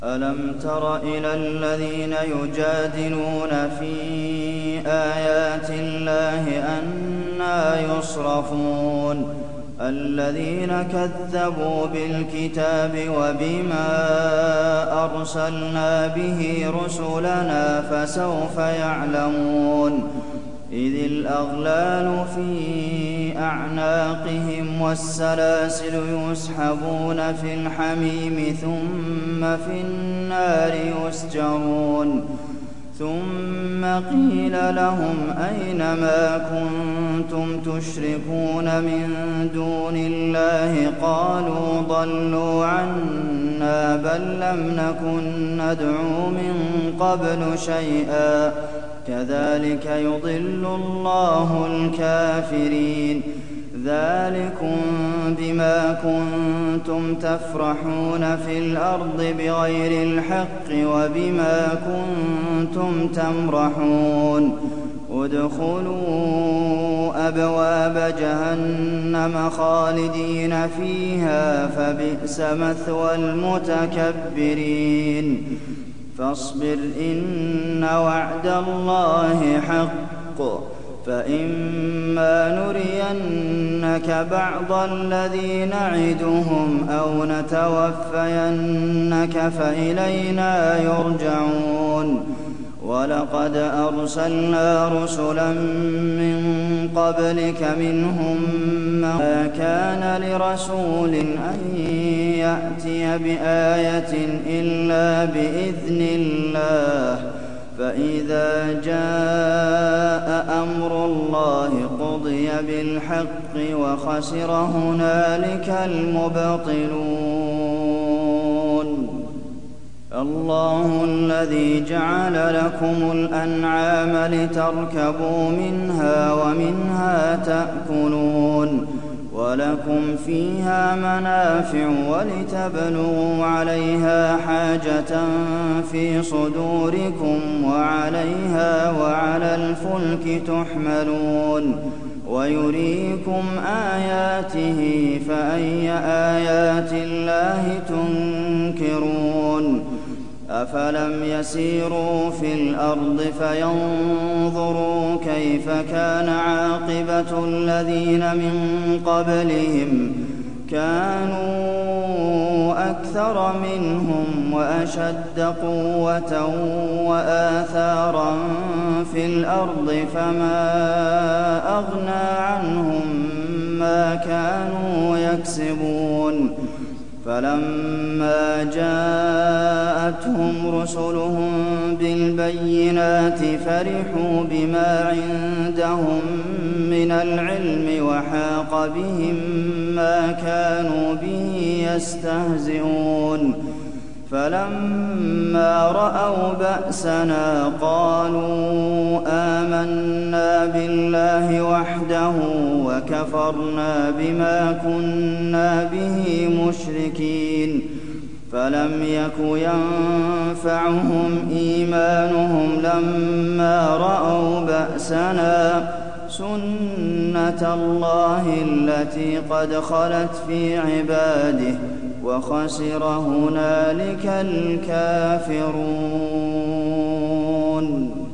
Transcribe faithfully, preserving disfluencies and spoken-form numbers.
أَلَمْ تَرَ إِلَى الَّذِينَ يُجَادِلُونَ فِي آيَاتِ اللَّهِ أَنَّىٰ يُصْرَفُونَ الَّذِينَ كَذَّبُوا بِالْكِتَابِ وَبِمَا أَرْسَلْنَا بِهِ رُسُلَنَا فَسَوْفَ يَعْلَمُونَ إِذِ الْأَغْلَالُ فِي أَعْنَاقِهِمْ وَالسَّلَاسِلُ يُسْحَبُونَ فِي الْحَمِيمِ ثُمَّ فِي النَّارِ يُسْجَرُونَ ثُمَّ قِيلَ لَهُمْ أَيْنَ مَا كُنتُمْ تُشْرِكُونَ مِن دُونِ اللَّهِ قَالُوا ضَلُّوا عَنَّا بَل لَّمْ نَكُن نَّدْعُو مِن قَبْلُ شَيْئًا كَذَٰلِكَ يُضِلُّ اللَّهُ الْكَافِرِينَ ذَٰلِكُم بِمَا كُنتُمْ تَفْرَحُونَ فِي الْأَرْضِ بِغَيْرِ الْحَقِّ وَبِمَا كُنتُمْ تَمْرَحُونَ ادْخُلُوا أَبْوَابَ جَهَنَّمَ خَالِدِينَ فِيهَا فَبِئْسَ مَثْوَى الْمُتَكَبِّرِينَ فاصبر إن وعد الله حق فإما نرينك بعض الذي نعدهم أو نتوفينك فإلينا يرجعون ولقد أرسلنا رسلا من قبلك منهم ما كان لرسول أن يأتي بآية إلا بإذن الله فإذا جاء أمر الله قضي بالحق وخسر هنالك المبطلون الله الذي جعل لكم الأنعام لتركبوا منها ومنها تأكلون وَلَكُمْ فِيهَا مَنَافِعُ وَلِتَبْلُغُوا عَلَيْهَا حَاجَةً فِي صُدُورِكُمْ وَعَلَيْهَا وَعَلَى الْفُلْكِ تُحْمَلُونَ وَيُرِيكُمْ آيَاتِهِ فَأَيَّ آيَاتِ اللَّهِ تُنكِرُونَ أَفَلَمْ يَسِيرُوا فِي الْأَرْضِ فَيَنظُرُوا كَيْفَ كَانَ عَاقِبَةُ الَّذِينَ مِن قَبْلِهِمْ كَانُوا أَكْثَرَ مِنْهُمْ وَأَشَدَّ قُوَّةً وَآثَارًا فِي الْأَرْضِ فَمَا أَغْنَىٰ عَنْهُم مَّا كَانُوا يَكْسِبُونَ فَلَمَّا جَاءَتْهُمْ رُسُلُهُم بِالْبَيِّنَاتِ فَرِحُوا بِمَا عِندَهُم مِّنَ الْعِلْمِ وَحَاقَ بِهِم مَّا كَانُوا بِهِ يَسْتَهْزِئُونَ فَلَمَّا رَأَوْا بَأْسَنَا قَالُوا آمَنَّا بِاللَّهِ وَحْدَهُ وَكَفَرْنَا بِمَا كُنَّا بِهِ مُشْرِكِينَ فَلَمْ يَكُ يَنفَعُهُمْ إِيمَانُهُمْ لَمَّا رَأَوْا بَأْسَنَا سُنَّتَ اللَّهِ الَّتِي قَدْ خَلَتْ فِي عِبَادِهِ وَخَسِرَ هُنَالِكَ الْكَافِرُونَ